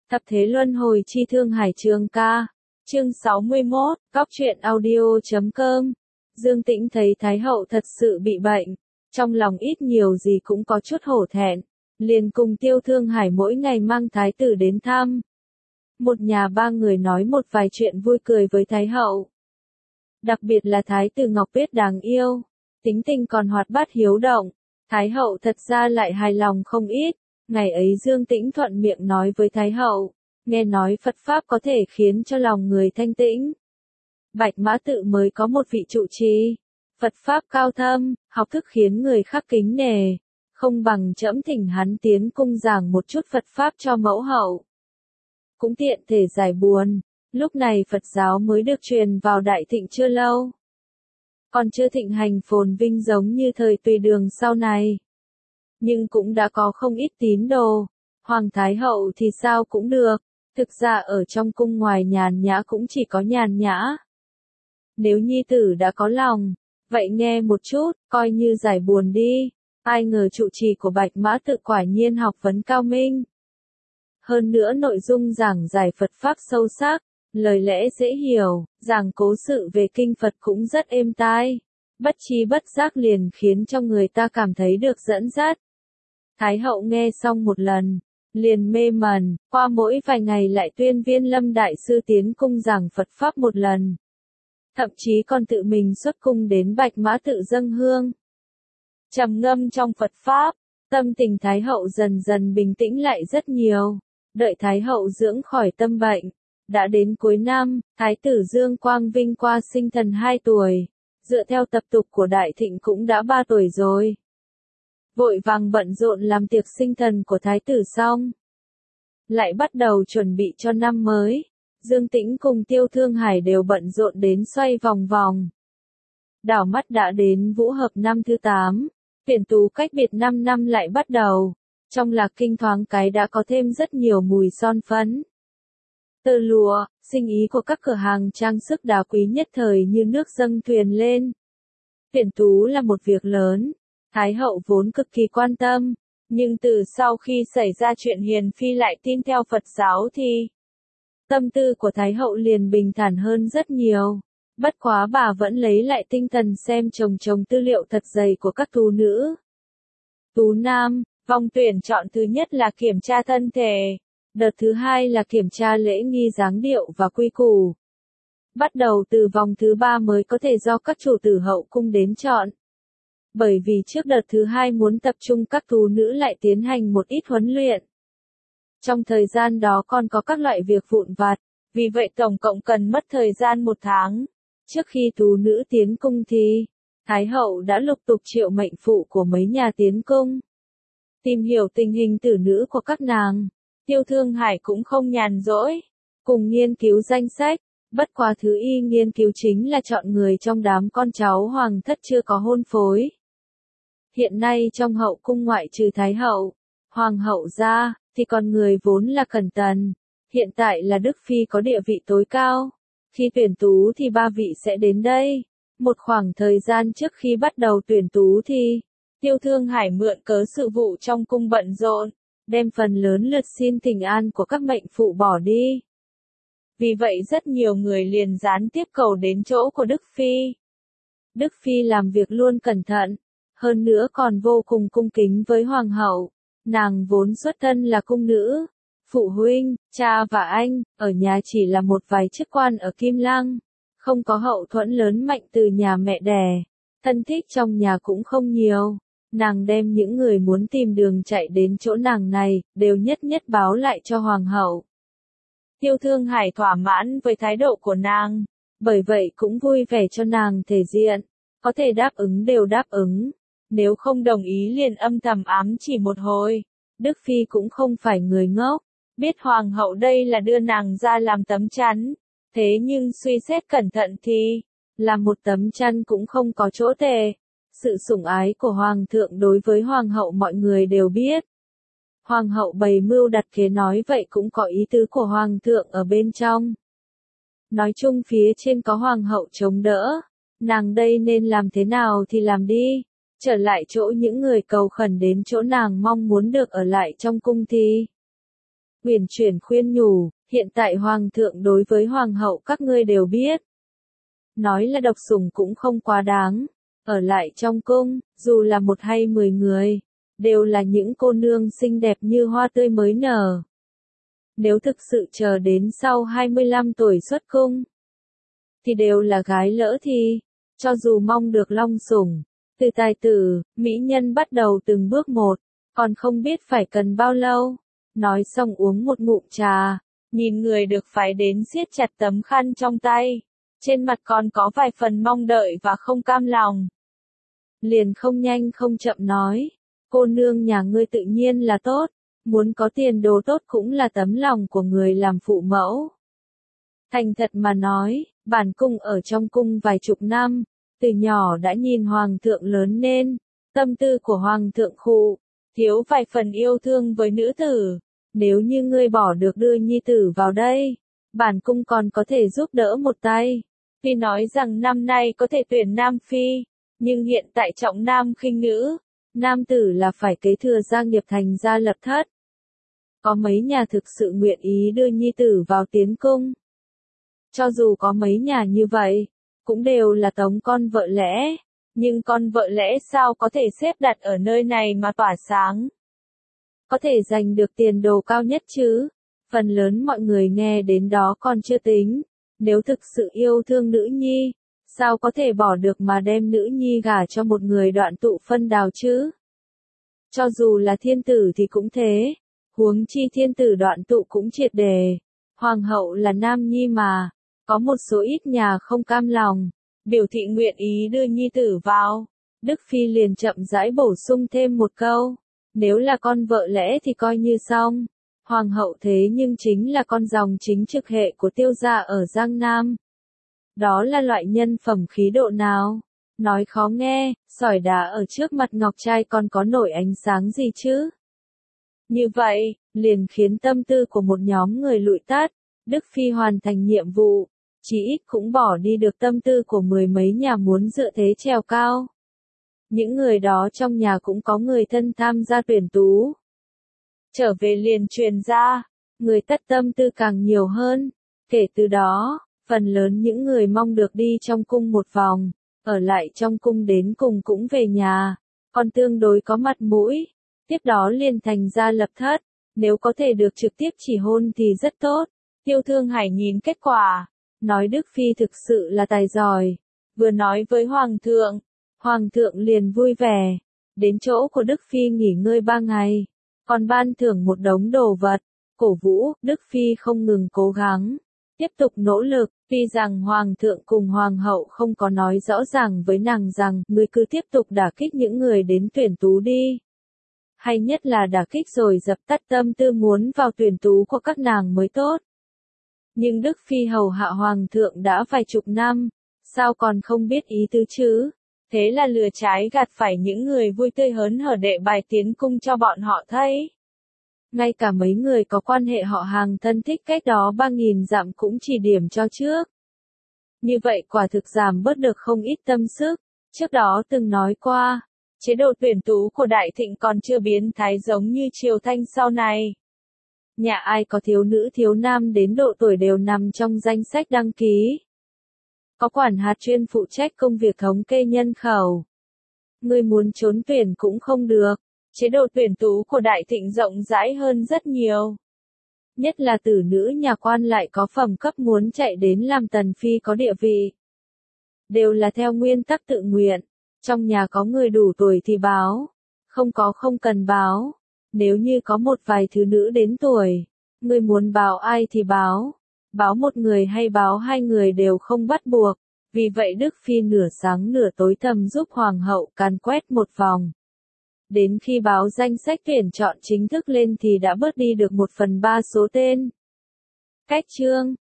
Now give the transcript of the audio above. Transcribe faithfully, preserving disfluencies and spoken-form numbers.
Thập thế luân hồi chi thương hải trường ca. Chương sáu mươi mốt, Cóc truyện audio chấm com. Dương Tĩnh thấy Thái hậu thật sự bị bệnh, trong lòng ít nhiều gì cũng có chút hổ thẹn, liền cùng Tiêu Thương Hải mỗi ngày mang thái tử đến thăm. Một nhà ba người nói một vài chuyện vui cười với Thái hậu. Đặc biệt là Thái tử Ngọc Biết đáng yêu, tính tình còn hoạt bát hiếu động, Thái hậu thật ra lại hài lòng không ít. Ngày ấy Dương Tĩnh thuận miệng nói với Thái hậu, nghe nói Phật Pháp có thể khiến cho lòng người thanh tĩnh. Bạch Mã Tự mới có một vị trụ trì, Phật Pháp cao thâm, học thức khiến người khác kính nể, không bằng trẫm thỉnh hắn tiến cung giảng một chút Phật Pháp cho mẫu hậu. Cũng tiện thể giải buồn, lúc này Phật giáo mới được truyền vào Đại Thịnh chưa lâu. Còn chưa thịnh hành phồn vinh giống như thời Tùy Đường sau này. Nhưng cũng đã có không ít tín đồ, Hoàng Thái hậu thì sao cũng được, thực ra ở trong cung ngoài nhàn nhã cũng chỉ có nhàn nhã. Nếu nhi tử đã có lòng, vậy nghe một chút, coi như giải buồn đi. Ai ngờ trụ trì của Bạch Mã Tự quả nhiên học vấn cao minh. Hơn nữa nội dung giảng giải Phật Pháp sâu sắc, lời lẽ dễ hiểu, giảng cố sự về kinh Phật cũng rất êm tai. Bất chi bất giác liền khiến cho người ta cảm thấy được dẫn dắt. Thái hậu nghe xong một lần, liền mê mẩn, qua mỗi vài ngày lại tuyên Viên Lâm Đại Sư tiến cung giảng Phật Pháp một lần. Thậm chí còn tự mình xuất cung đến Bạch Mã Tự dâng hương. Trầm ngâm trong Phật Pháp, tâm tình Thái hậu dần dần bình tĩnh lại rất nhiều. Đợi Thái hậu dưỡng khỏi tâm bệnh, đã đến cuối năm, Thái tử Dương Quang Vinh qua sinh thần hai tuổi, dựa theo tập tục của Đại Thịnh cũng đã ba tuổi rồi. Vội vàng bận rộn làm tiệc sinh thần của Thái tử xong, lại bắt đầu chuẩn bị cho năm mới. Dương Tĩnh cùng Tiêu Thương Hải đều bận rộn đến xoay vòng vòng. Đảo mắt đã đến Vũ Hợp năm thứ tám, tuyển tú cách biệt năm năm lại bắt đầu. Trong Lạc Kinh thoáng cái đã có thêm rất nhiều mùi son phấn, tơ lụa, sinh ý của các cửa hàng trang sức đá quý nhất thời như nước dâng thuyền lên. Tuyển tú là một việc lớn, Thái hậu vốn cực kỳ quan tâm, nhưng từ sau khi xảy ra chuyện Hiền Phi lại tin theo Phật giáo thì tâm tư của Thái hậu liền bình thản hơn rất nhiều. Bất quá bà vẫn lấy lại tinh thần xem chồng chồng tư liệu thật dày của các tú nữ. Tú nam, vòng tuyển chọn thứ nhất là kiểm tra thân thể, đợt thứ hai là kiểm tra lễ nghi dáng điệu và quy củ. Bắt đầu từ vòng thứ ba mới có thể do các chủ tử hậu cung đến chọn. Bởi vì trước đợt thứ hai muốn tập trung các tú nữ lại tiến hành một ít huấn luyện. Trong thời gian đó còn có các loại việc vụn vặt, vì vậy tổng cộng cần mất thời gian một tháng. Trước khi tú nữ tiến cung thì, Thái hậu đã lục tục triệu mệnh phụ của mấy nhà tiến cung, tìm hiểu tình hình tử nữ của các nàng. Tiêu Thương Hải cũng không nhàn rỗi, cùng nghiên cứu danh sách. Bất quá thứ y nghiên cứu chính là chọn người trong đám con cháu hoàng thất chưa có hôn phối. Hiện nay trong hậu cung ngoại trừ Thái hậu, Hoàng hậu ra, thì còn người vốn là Cẩn Tần. Hiện tại là Đức Phi có địa vị tối cao. Khi tuyển tú thì ba vị sẽ đến đây. Một khoảng thời gian trước khi bắt đầu tuyển tú thì, Tiêu Thương Hải mượn cớ sự vụ trong cung bận rộn, đem phần lớn lượt xin thỉnh an của các mệnh phụ bỏ đi. Vì vậy rất nhiều người liền gián tiếp cầu đến chỗ của Đức Phi. Đức Phi làm việc luôn cẩn thận, hơn nữa còn vô cùng cung kính với Hoàng hậu. Nàng vốn xuất thân là cung nữ, phụ huynh, cha và anh, ở nhà chỉ là một vài chức quan ở Kim Lăng, không có hậu thuẫn lớn mạnh từ nhà mẹ đẻ, thân thích trong nhà cũng không nhiều. Nàng đem những người muốn tìm đường chạy đến chỗ nàng này, đều nhất nhất báo lại cho Hoàng hậu. Tiêu Thương Hải thỏa mãn với thái độ của nàng, bởi vậy cũng vui vẻ cho nàng thể diện, có thể đáp ứng đều đáp ứng, nếu không đồng ý liền âm thầm ám chỉ một hồi. Đức Phi cũng không phải người ngốc, biết Hoàng hậu đây là đưa nàng ra làm tấm chắn, thế nhưng suy xét cẩn thận thì, làm một tấm chắn cũng không có chỗ tệ. Sự sủng ái của Hoàng thượng đối với Hoàng hậu mọi người đều biết. Hoàng hậu bày mưu đặt kế nói vậy cũng có ý tứ của Hoàng thượng ở bên trong. Nói chung phía trên có Hoàng hậu chống đỡ, nàng đây nên làm thế nào thì làm đi. Trở lại chỗ những người cầu khẩn đến chỗ nàng mong muốn được ở lại trong cung thì, uyển chuyển khuyên nhủ, hiện tại hoàng thượng đối với hoàng hậu các ngươi đều biết. Nói là độc sủng cũng không quá đáng, ở lại trong cung, dù là một hay mười người, đều là những cô nương xinh đẹp như hoa tươi mới nở. Nếu thực sự chờ đến sau hai mươi lăm tuổi xuất cung, thì đều là gái lỡ thì, cho dù mong được long sủng, từ tài tử, mỹ nhân bắt đầu từng bước một, còn không biết phải cần bao lâu. Nói xong uống một ngụm trà, nhìn người được phái đến siết chặt tấm khăn trong tay, trên mặt còn có vài phần mong đợi và không cam lòng. Liền không nhanh không chậm nói, cô nương nhà ngươi tự nhiên là tốt, muốn có tiền đồ tốt cũng là tấm lòng của người làm phụ mẫu. Thành thật mà nói, bản cung ở trong cung vài chục năm, từ nhỏ đã nhìn hoàng thượng lớn lên, tâm tư của hoàng thượng khụ, thiếu vài phần yêu thương với nữ tử. Nếu như ngươi bỏ được đưa nhi tử vào đây, bản cung còn có thể giúp đỡ một tay. Tuy nói rằng năm nay có thể tuyển nam phi, nhưng hiện tại trọng nam khinh nữ, nam tử là phải kế thừa gia nghiệp thành gia lập thất. Có mấy nhà thực sự nguyện ý đưa nhi tử vào tiến cung. Cho dù có mấy nhà như vậy, cũng đều là tống con vợ lẽ, nhưng con vợ lẽ sao có thể xếp đặt ở nơi này mà tỏa sáng. Có thể giành được tiền đồ cao nhất chứ, phần lớn mọi người nghe đến đó còn chưa tính, nếu thực sự yêu thương nữ nhi, sao có thể bỏ được mà đem nữ nhi gả cho một người đoạn tụ phân đào chứ. Cho dù là thiên tử thì cũng thế, huống chi thiên tử đoạn tụ cũng triệt đề, hoàng hậu là nam nhi mà, có một số ít nhà không cam lòng, biểu thị nguyện ý đưa nhi tử vào, Đức Phi liền chậm rãi bổ sung thêm một câu. Nếu là con vợ lẽ thì coi như xong. Hoàng hậu thế nhưng chính là con dòng chính trực hệ của Tiêu gia ở Giang Nam. Đó là loại nhân phẩm khí độ nào? Nói khó nghe, sỏi đá ở trước mặt ngọc trai còn có nổi ánh sáng gì chứ? Như vậy, liền khiến tâm tư của một nhóm người lụi tắt. Đức Phi hoàn thành nhiệm vụ, chỉ ít cũng bỏ đi được tâm tư của mười mấy nhà muốn dựa thế trèo cao. Những người đó trong nhà cũng có người thân tham gia tuyển tú. Trở về liền truyền ra, người tất tâm tư càng nhiều hơn. Kể từ đó, phần lớn những người mong được đi trong cung một vòng, ở lại trong cung đến cùng cũng về nhà, còn tương đối có mặt mũi. Tiếp đó liền thành gia lập thất, nếu có thể được trực tiếp chỉ hôn thì rất tốt. Tiêu Thương Hải nhìn kết quả, nói Đức Phi thực sự là tài giỏi, vừa nói với Hoàng thượng. Hoàng thượng liền vui vẻ, đến chỗ của Đức Phi nghỉ ngơi ba ngày, còn ban thưởng một đống đồ vật, cổ vũ, Đức Phi không ngừng cố gắng, tiếp tục nỗ lực, tuy rằng Hoàng thượng cùng Hoàng hậu không có nói rõ ràng với nàng rằng, ngươi cứ tiếp tục đả kích những người đến tuyển tú đi. Hay nhất là đả kích rồi dập tắt tâm tư muốn vào tuyển tú của các nàng mới tốt. Nhưng Đức Phi hầu hạ Hoàng thượng đã vài chục năm, sao còn không biết ý tứ chứ? Thế là lừa trái gạt phải những người vui tươi hớn hở đệ bài tiến cung cho bọn họ thấy. Ngay cả mấy người có quan hệ họ hàng thân thích cách đó ba nghìn dặm cũng chỉ điểm cho trước. Như vậy quả thực giảm bớt được không ít tâm sức. Trước đó từng nói qua, chế độ tuyển tú của Đại Thịnh còn chưa biến thái giống như Triều Thanh sau này. Nhà ai có thiếu nữ thiếu nam đến độ tuổi đều nằm trong danh sách đăng ký. Có quản hạt chuyên phụ trách công việc thống kê nhân khẩu. Người muốn trốn tuyển cũng không được. Chế độ tuyển tú của Đại Thịnh rộng rãi hơn rất nhiều. Nhất là tử nữ nhà quan lại có phẩm cấp muốn chạy đến làm tần phi có địa vị. Đều là theo nguyên tắc tự nguyện. Trong nhà có người đủ tuổi thì báo. Không có không cần báo. Nếu như có một vài thứ nữ đến tuổi, người muốn báo ai thì báo. Báo một người hay báo hai người đều không bắt buộc. Vì vậy Đức Phi nửa sáng nửa tối thầm giúp Hoàng hậu càn quét một vòng. Đến khi báo danh sách tuyển chọn chính thức lên thì đã bớt đi được một phần ba số tên. Cách chương